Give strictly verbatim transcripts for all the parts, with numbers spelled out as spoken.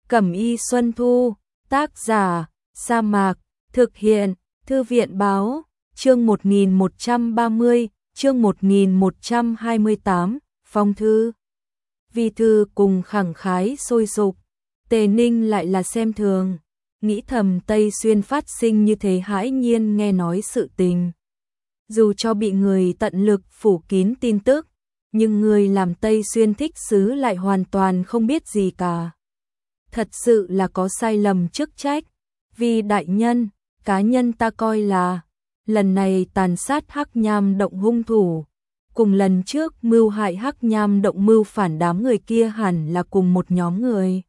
Cẩm y Xuân Thu, tác giả, Sa Mạc, thực hiện, Thư viện báo, chương một nghìn một trăm ba mươi, chương một nghìn một trăm hai mươi tám, phong thư. Vi Thư cùng khẳng khái sôi sục, Tề Ninh lại là xem thường, nghĩ thầm Tây Xuyên phát sinh như thế hãi nhiên nghe nói sự tình. Dù cho bị người tận lực phủ kín tin tức, nhưng người làm Tây Xuyên thích xứ lại hoàn toàn không biết gì cả. Thật sự là có sai lầm chức trách, vì đại nhân, cá nhân ta coi là, lần này tàn sát Hắc Nham động hung thủ, cùng lần trước mưu hại Hắc Nham động mưu phản đám người kia hẳn là cùng một nhóm người.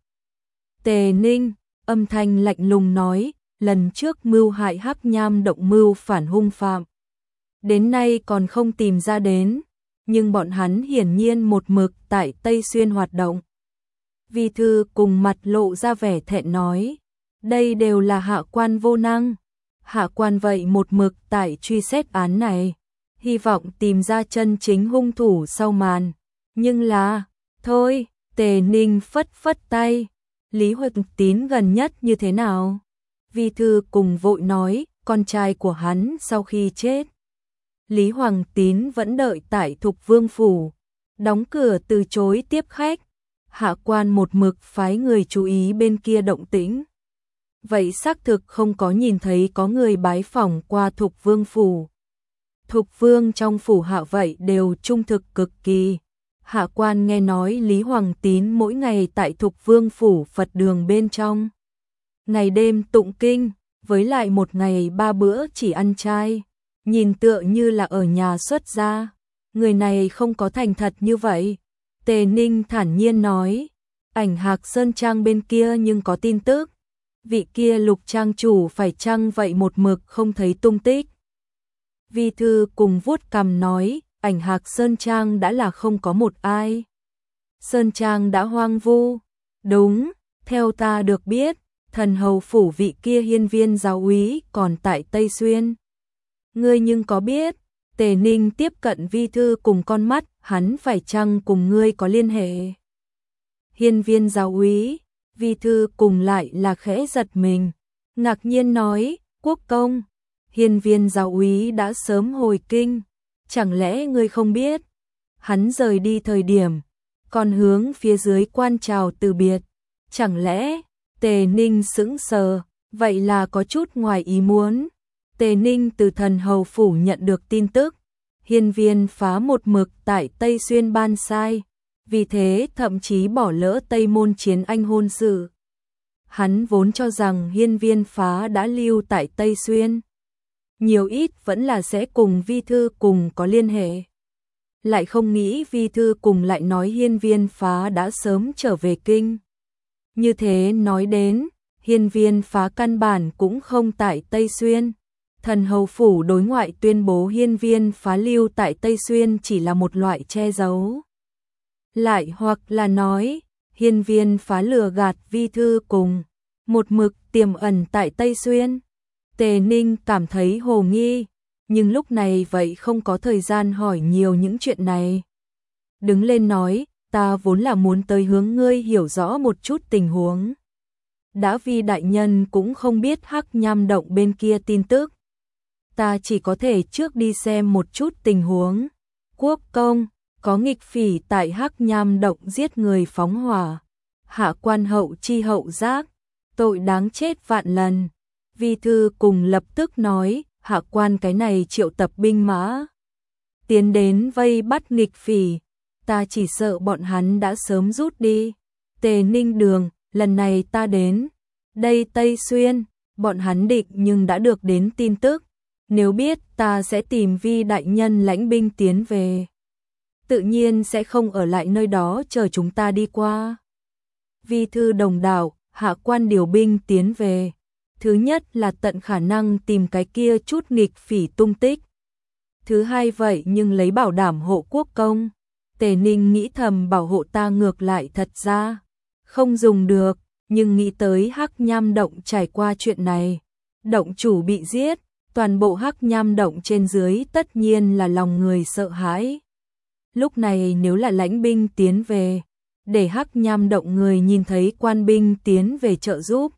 Tề Ninh, âm thanh lạnh lùng nói, lần trước mưu hại Hắc Nham động mưu phản hung phạm. Đến nay còn không tìm ra đến, nhưng bọn hắn hiển nhiên một mực tại Tây Xuyên hoạt động. Vi Thư cùng mặt lộ ra vẻ thẹn nói, đây đều là hạ quan vô năng. Hạ quan vậy một mực tại truy xét án này, hy vọng tìm ra chân chính hung thủ sau màn. Nhưng là, thôi, Tề Ninh phất phất tay, Lý Huệ Tín gần nhất như thế nào? Vi Thư cùng vội nói, con trai của hắn sau khi chết. Lý Hoàng Tín vẫn đợi tại Thục Vương Phủ, đóng cửa từ chối tiếp khách. Hạ quan một mực phái người chú ý bên kia động tĩnh. Vậy xác thực không có nhìn thấy có người bái phỏng qua Thục Vương Phủ. Thục Vương trong phủ hạ vậy đều trung thực cực kỳ. Hạ quan nghe nói Lý Hoàng Tín mỗi ngày tại Thục Vương Phủ Phật đường bên trong. Ngày đêm tụng kinh, với lại một ngày ba bữa chỉ ăn chay. Nhìn tựa như là ở nhà xuất gia. Người này không có thành thật như vậy. Tề Ninh thản nhiên nói, ảnh Hạc Sơn Trang bên kia nhưng có tin tức. Vị kia Lục trang chủ phải chăng vậy một mực không thấy tung tích. Vi Thư cùng vuốt cằm nói, ảnh Hạc Sơn Trang đã là không có một ai. Sơn Trang đã hoang vu. Đúng, theo ta được biết, thần hầu phủ vị kia hiên viên giáo úy còn tại Tây Xuyên. Ngươi nhưng có biết, Tề Ninh tiếp cận Vi Thư cùng con mắt, hắn phải chăng cùng ngươi có liên hệ. Hiên viên giáo úy, Vi Thư cùng lại là khẽ giật mình, ngạc nhiên nói, quốc công, hiên viên giáo úy đã sớm hồi kinh, chẳng lẽ ngươi không biết. Hắn rời đi thời điểm, còn hướng phía dưới quan chào từ biệt, chẳng lẽ. Tề Ninh sững sờ, vậy là có chút ngoài ý muốn. Tề Ninh từ thần hầu phủ nhận được tin tức, hiên viên phá một mực tại Tây Xuyên ban sai, vì thế thậm chí bỏ lỡ Tây Môn Chiến Anh hôn sự. Hắn vốn cho rằng hiên viên phá đã lưu tại Tây Xuyên, nhiều ít vẫn là sẽ cùng Vi Thư cùng có liên hệ. Lại không nghĩ Vi Thư cùng lại nói hiên viên phá đã sớm trở về kinh. Như thế nói đến, hiên viên phá căn bản cũng không tại Tây Xuyên. Thần hầu phủ đối ngoại tuyên bố hiên viên phá lưu tại Tây Xuyên chỉ là một loại che giấu. Lại hoặc là nói, hiên viên phá lừa gạt Vi Thư cùng, một mực tiềm ẩn tại Tây Xuyên. Tề Ninh cảm thấy hồ nghi, nhưng lúc này vậy không có thời gian hỏi nhiều những chuyện này. Đứng lên nói, ta vốn là muốn tới hướng ngươi hiểu rõ một chút tình huống. Đã Vi đại nhân cũng không biết Hắc Nham động bên kia tin tức. Ta chỉ có thể trước đi xem một chút tình huống. Quốc công, có nghịch phỉ tại Hắc Nham động giết người phóng hỏa. Hạ quan hậu chi hậu giác, tội đáng chết vạn lần. Vi Thư cùng lập tức nói, hạ quan cái này triệu tập binh mã. Tiến đến vây bắt nghịch phỉ, ta chỉ sợ bọn hắn đã sớm rút đi. Tề Ninh đường, lần này ta đến. Đây Tây Xuyên, bọn hắn định nhưng đã được đến tin tức. Nếu biết ta sẽ tìm Vi đại nhân lãnh binh tiến về. Tự nhiên sẽ không ở lại nơi đó chờ chúng ta đi qua. Vi Thư đồng đạo, hạ quan điều binh tiến về. Thứ nhất là tận khả năng tìm cái kia chút nghịch phỉ tung tích. Thứ hai vậy nhưng lấy bảo đảm hộ quốc công. Tề Ninh nghĩ thầm bảo hộ ta ngược lại thật ra không dùng được, nhưng nghĩ tới Hắc Nham động trải qua chuyện này. Động chủ bị giết, toàn bộ Hắc Nham động trên dưới tất nhiên là lòng người sợ hãi. Lúc này nếu là lãnh binh tiến về, để Hắc Nham động người nhìn thấy quan binh tiến về trợ giúp.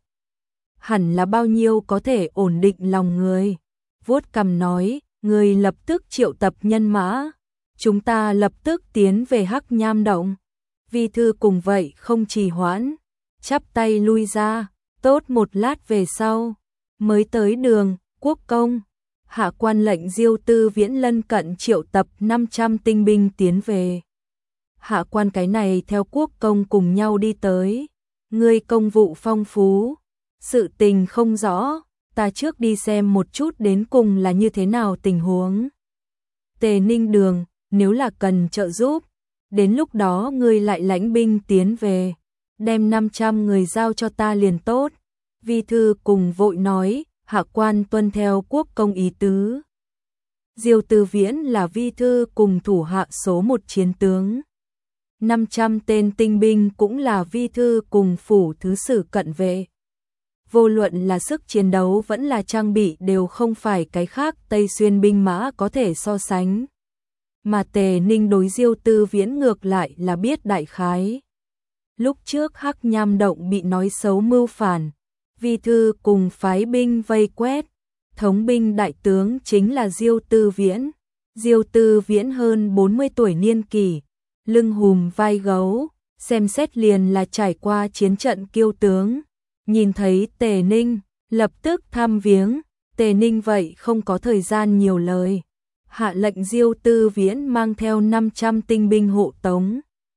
Hẳn là bao nhiêu có thể ổn định lòng người. Vuốt cằm nói, người lập tức triệu tập nhân mã. Chúng ta lập tức tiến về Hắc Nham động. Vi thư cùng vậy không trì hoãn. Chắp tay lui ra, tốt một lát về sau. Mới tới đường, quốc công. Hạ quan lệnh Diêu Tư Viễn lân cận triệu tập năm trăm tinh binh tiến về. Hạ quan cái này theo quốc công cùng nhau đi tới. Ngươi công vụ phong phú, sự tình không rõ, ta trước đi xem một chút đến cùng là như thế nào tình huống. Tề Ninh Đường, nếu là cần trợ giúp, đến lúc đó ngươi lại lãnh binh tiến về, đem năm trăm người giao cho ta liền tốt. Vi thư cùng vội nói, hạ quan tuân theo quốc công ý tứ. Diêu Tư Viễn là vi thư cùng thủ hạ số một chiến tướng. năm trăm tên tinh binh cũng là vi thư cùng phủ thứ sử cận vệ. Vô luận là sức chiến đấu vẫn là trang bị đều không phải cái khác Tây Xuyên binh mã có thể so sánh. Mà Tề Ninh đối Diêu Tư Viễn ngược lại là biết đại khái. Lúc trước Hắc Nham động bị nói xấu mưu phản, vi thư cùng phái binh vây quét, thống binh đại tướng chính là Diêu Tư Viễn. Diêu Tư Viễn hơn bốn mươi tuổi niên kỷ, lưng hùm vai gấu, xem xét liền là trải qua chiến trận kiêu tướng. Nhìn thấy Tề Ninh, lập tức thăm viếng. Tề Ninh vậy không có thời gian nhiều lời, hạ lệnh Diêu Tư Viễn mang theo năm trăm tinh binh hộ tống.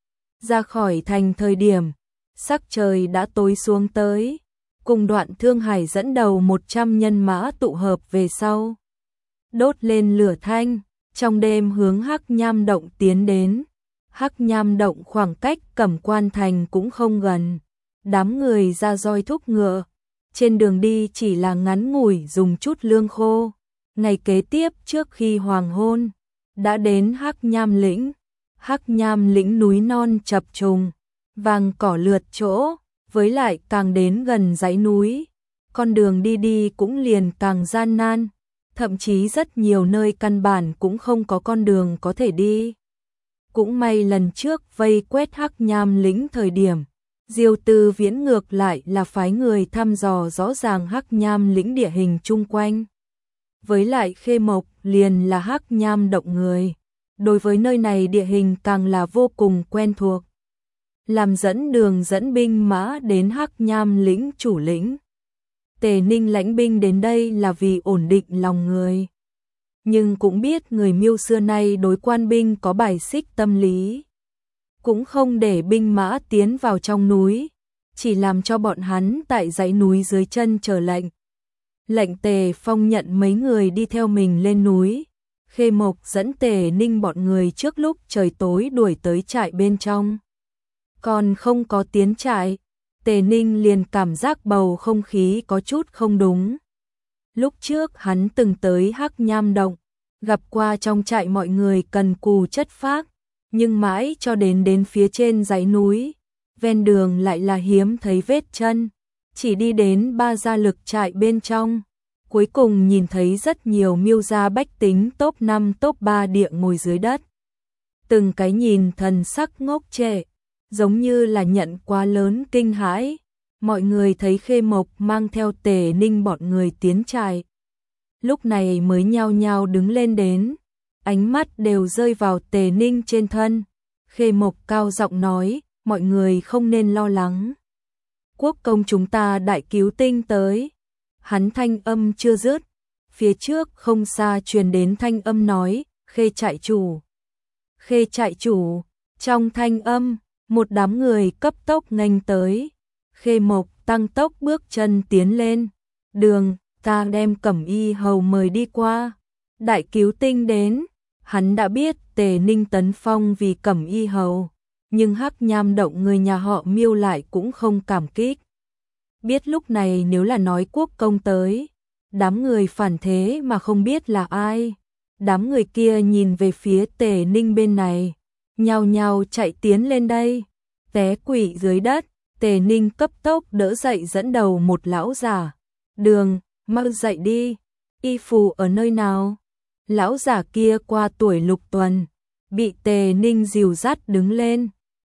Ra khỏi thành thời điểm, sắc trời đã tối xuống tới, cùng Đoạn Thương Hải dẫn đầu một trăm nhân mã tụ hợp về sau. Đốt lên lửa thanh, trong đêm hướng Hắc Nham động tiến đến. Hắc Nham động khoảng cách Cẩm Quan thành cũng không gần. Đám người ra roi thúc ngựa, trên đường đi chỉ là ngắn ngủi dùng chút lương khô. Ngày kế tiếp trước khi hoàng hôn, đã đến Hắc Nham lĩnh. Hắc Nham lĩnh núi non chập trùng, vàng cỏ lượt chỗ, với lại càng đến gần dãy núi, con đường đi đi cũng liền càng gian nan, thậm chí rất nhiều nơi căn bản cũng không có con đường có thể đi. Cũng may lần trước vây quét Hắc Nham lĩnh thời điểm, Diêu Tư Viễn ngược lại là phái người thăm dò rõ ràng Hắc Nham lĩnh địa hình chung quanh. Với lại Khê Mộc liền là Hắc Nham động người, đối với nơi này địa hình càng là vô cùng quen thuộc. Làm dẫn đường dẫn binh mã đến Hắc Nham lĩnh chủ lĩnh. Tề Ninh lãnh binh đến đây là vì ổn định lòng người. Nhưng cũng biết người Miêu xưa nay đối quan binh có bài xích tâm lý. Cũng không để binh mã tiến vào trong núi, chỉ làm cho bọn hắn tại dãy núi dưới chân chờ lệnh. Lệnh Tề Phong nhận mấy người đi theo mình lên núi. Khê Mộc dẫn Tề Ninh bọn người trước lúc trời tối đuổi tới trại bên trong. Còn không có tiến trại, Tề Ninh liền cảm giác bầu không khí có chút không đúng. Lúc trước hắn từng tới Hắc Nham động, gặp qua trong trại mọi người cần cù chất phác, nhưng mãi cho đến đến phía trên dãy núi, ven đường lại là hiếm thấy vết chân, chỉ đi đến ba gia lực trại bên trong. Cuối cùng nhìn thấy rất nhiều Miêu gia bách tính top năm top ba địa ngồi dưới đất. Từng cái nhìn thần sắc ngốc trệ, giống như là nhận quá lớn kinh hãi. Mọi người thấy Khê Mộc mang theo Tề Ninh bọn người tiến trại, lúc này mới nhao nhao đứng lên đến, ánh mắt đều rơi vào Tề Ninh trên thân. Khê Mộc cao giọng nói, mọi người không nên lo lắng. Quốc công chúng ta đại cứu tinh tới. Hắn thanh âm chưa dứt, phía trước không xa truyền đến thanh âm nói, Khê trại chủ. Khê trại chủ, trong thanh âm, một đám người cấp tốc nghênh tới. Khê Mộc tăng tốc bước chân tiến lên. Đường, ta đem Cẩm Y hầu mời đi qua. Đại cứu tinh đến, hắn đã biết Tề Ninh tấn phong vì Cẩm Y hầu, nhưng Hắc Nham động người nhà họ Miêu lại cũng không cảm kích. Biết lúc này nếu là nói quốc công tới, đám người phản thế mà không biết là ai. Đám người kia nhìn về phía Tề Ninh bên này, nhao nhao chạy tiến lên đây, té quỵ dưới đất. Tề Ninh cấp tốc đỡ dậy dẫn đầu một lão giả. Đường, mau dậy đi, y phù ở nơi nào? Lão giả kia qua tuổi lục tuần, bị Tề Ninh dìu dắt đứng lên.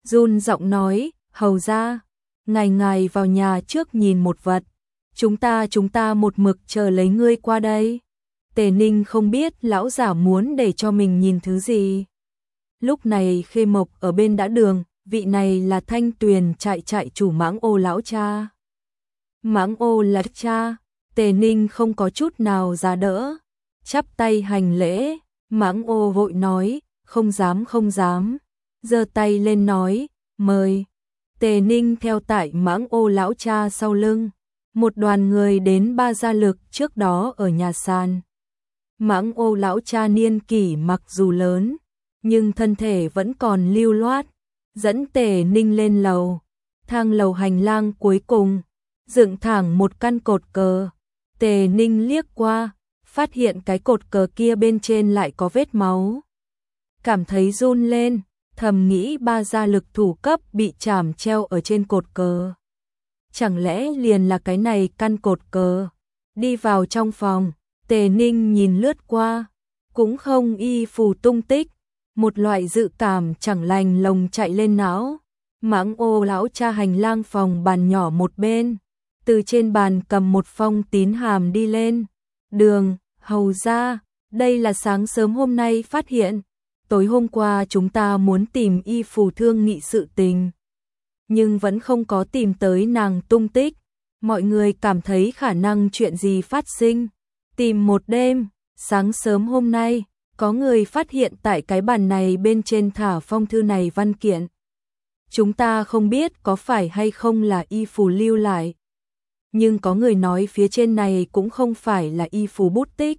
run giọng nói, hầu ra, ngài ngài vào nhà trước nhìn một vật, chúng ta chúng ta một mực chờ lấy ngươi qua đây. Tề Ninh không biết lão giả muốn để cho mình nhìn thứ gì. Lúc này Khê Mộc ở bên đã đường, vị này là Thanh Tuyền trại trại chủ Mãng Ô lão cha. Mãng Ô là cha, Tề Ninh không có chút nào giá đỡ, chắp tay hành lễ, Mãng Ô vội nói, không dám không dám, giơ tay lên nói, mời. Tề Ninh theo tại Mãng Ô lão cha sau lưng, một đoàn người đến Ba Gia Lực trước đó ở nhà sàn. Mãng Ô lão cha niên kỷ mặc dù lớn, nhưng thân thể vẫn còn lưu loát, dẫn Tề Ninh lên lầu. Thang lầu hành lang cuối cùng, dựng thẳng một căn cột cờ. Tề Ninh liếc qua, phát hiện cái cột cờ kia bên trên lại có vết máu. Cảm thấy run lên, thầm nghĩ Ba Gia Lực thủ cấp bị chảm treo ở trên cột cờ. Chẳng lẽ liền là cái này căn cột cờ? Đi vào trong phòng, Tề Ninh nhìn lướt qua, cũng không y phù tung tích, một loại dự cảm chẳng lành lồng chạy lên não. Mãng Ô lão cha hành lang phòng bàn nhỏ một bên, từ trên bàn cầm một phong tín hàm đi lên. Đường, hầu ra, đây là sáng sớm hôm nay phát hiện, tối hôm qua chúng ta muốn tìm y phù thương nghị sự tình, nhưng vẫn không có tìm tới nàng tung tích, mọi người cảm thấy khả năng chuyện gì phát sinh. Tìm một đêm, sáng sớm hôm nay, có người phát hiện tại cái bàn này bên trên thả phong thư này văn kiện. Chúng ta không biết có phải hay không là y phù lưu lại, nhưng có người nói phía trên này cũng không phải là y phù bút tích.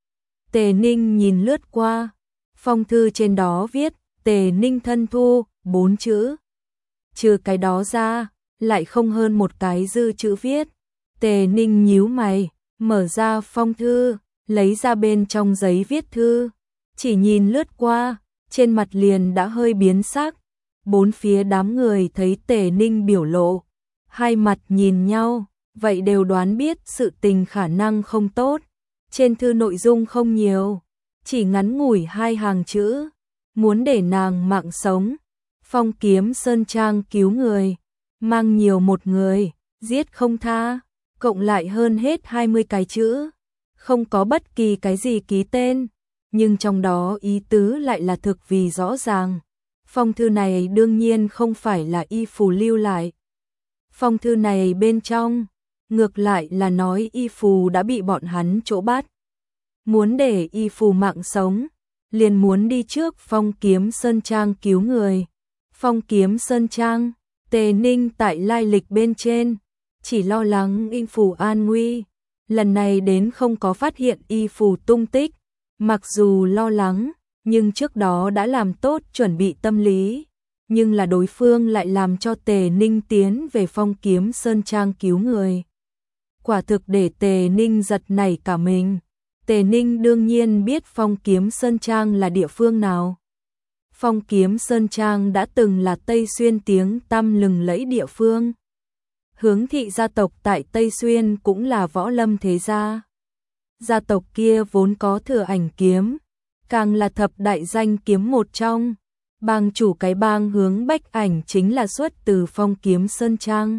Tề Ninh nhìn lướt qua, phong thư trên đó viết Tề Ninh thân thu, bốn chữ. Trừ cái đó ra, lại không hơn một cái dư chữ viết. Tề Ninh nhíu mày, mở ra phong thư, lấy ra bên trong giấy viết thư, chỉ nhìn lướt qua, trên mặt liền đã hơi biến sắc. Bốn phía đám người thấy Tề Ninh biểu lộ, hai mặt nhìn nhau, vậy đều đoán biết sự tình khả năng không tốt. Trên thư nội dung không nhiều, chỉ ngắn ngủi hai hàng chữ, muốn để nàng mạng sống. Phong Kiếm Sơn Trang cứu người, mang nhiều một người, giết không tha, cộng lại hơn hết hai mươi cái chữ, không có bất kỳ cái gì ký tên, nhưng trong đó ý tứ lại là thực vì rõ ràng. Phong thư này đương nhiên không phải là y phù lưu lại. Phong thư này bên trong, ngược lại là nói y phù đã bị bọn hắn chỗ bắt. Muốn để y phù mạng sống, liền muốn đi trước Phong Kiếm Sơn Trang cứu người. Phong Kiếm Sơn Trang, Tề Ninh tại lai lịch bên trên, chỉ lo lắng y phù an nguy, lần này đến không có phát hiện y phù tung tích, mặc dù lo lắng, nhưng trước đó đã làm tốt chuẩn bị tâm lý, nhưng là đối phương lại làm cho Tề Ninh tiến về Phong Kiếm Sơn Trang cứu người. Quả thực để Tề Ninh giật nảy cả mình. Tề Ninh đương nhiên biết Phong Kiếm Sơn Trang là địa phương nào. Phong Kiếm Sơn Trang đã từng là Tây Xuyên tiếng tăm lừng lẫy địa phương. Hướng thị gia tộc tại Tây Xuyên cũng là võ lâm thế gia. Gia tộc kia vốn có Thừa Ảnh kiếm, càng là thập đại danh kiếm một trong. Bang chủ cái bang Hướng Bách Ảnh chính là xuất từ Phong Kiếm Sơn Trang.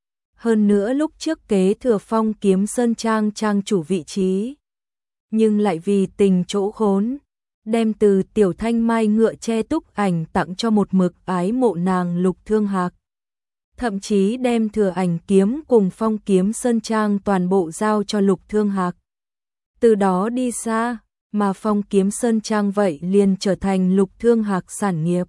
Hơn nữa lúc trước kế thừa Phong Kiếm Sơn Trang trang chủ vị trí, nhưng lại vì tình chỗ khốn, đem từ Tiểu Thanh Mai ngựa che Túc Ảnh tặng cho một mực ái mộ nàng Lục Thương Hạc. Thậm chí đem Thừa Ảnh kiếm cùng Phong Kiếm Sơn Trang toàn bộ giao cho Lục Thương Hạc. Từ đó đi xa, mà Phong Kiếm Sơn Trang vậy liền trở thành Lục Thương Hạc sản nghiệp.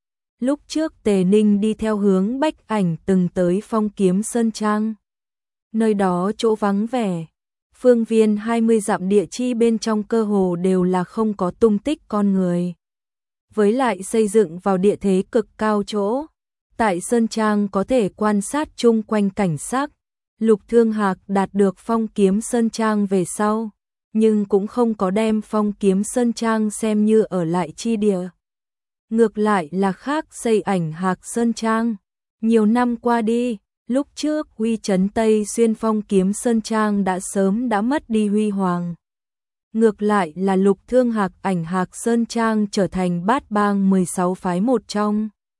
Lúc trước Tề Ninh đi theo Hướng Bách Ảnh từng tới Phong Kiếm Sơn Trang. Nơi đó chỗ vắng vẻ, phương viên hai mươi dặm địa chi bên trong cơ hồ đều là không có tung tích con người. Với lại xây dựng vào địa thế cực cao chỗ, tại Sơn Trang có thể quan sát chung quanh cảnh sắc. Lục Thương Hạc đạt được Phong Kiếm Sơn Trang về sau, nhưng cũng không có đem Phong Kiếm Sơn Trang xem như ở lại chi địa. Ngược lại là khác xây Ảnh Hạc Sơn Trang. Nhiều năm qua đi, lúc trước uy chấn Tây Xuyên Phong Kiếm Sơn Trang đã sớm đã mất đi huy hoàng. Ngược lại là Lục Thương Hạc Ảnh Hạc Sơn Trang trở thành bát bang mười sáu phái một trong.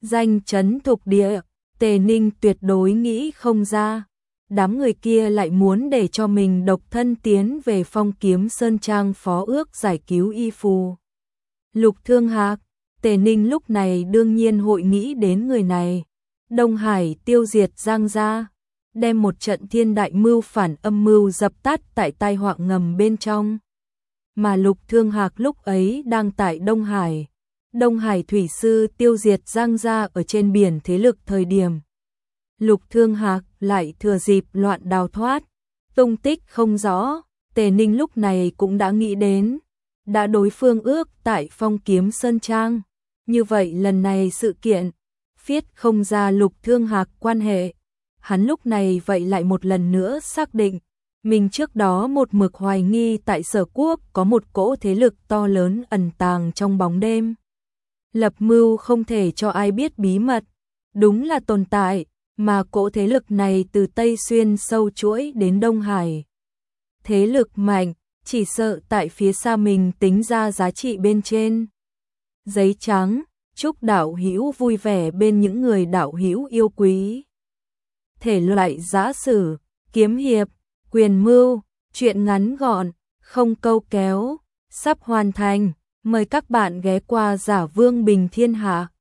danh chấn thục địa, Tề Ninh tuyệt đối nghĩ không ra. Đám người kia lại muốn để cho mình độc thân tiến về Phong Kiếm Sơn Trang phó ước giải cứu y phù. Lục Thương Hạc, Tề Ninh lúc này đương nhiên hội nghĩ đến người này. Đông Hải tiêu diệt Giang gia, đem một trận thiên đại mưu phản âm mưu dập tắt tại tai họa ngầm bên trong. Mà Lục Thương Hạc lúc ấy đang tại Đông Hải. Đông Hải thủy sư tiêu diệt Giang gia ở trên biển thế lực thời điểm. Lục Thương Hạc lại thừa dịp loạn đào thoát, tung tích không rõ, Tề Ninh lúc này cũng đã nghĩ đến, đã đối phương ước tại Phong Kiếm Sơn Trang, như vậy lần này sự kiện, phiết không ra Lục Thương Hạc quan hệ, hắn lúc này vậy lại một lần nữa xác định, mình trước đó một mực hoài nghi tại Sở Quốc có một cỗ thế lực to lớn ẩn tàng trong bóng đêm. Lập mưu không thể cho ai biết bí mật, đúng là tồn tại. Mà cỗ thế lực này từ Tây Xuyên sâu chuỗi đến Đông Hải. Thế lực mạnh, chỉ sợ tại phía xa mình tính ra giá trị bên trên. Giấy trắng, chúc đạo hữu vui vẻ bên những người đạo hữu yêu quý. Thể loại giã sử, kiếm hiệp, quyền mưu, truyện ngắn gọn, không câu kéo, sắp hoàn thành. Mời các bạn ghé qua Giả Vương Bình Thiên Hạ.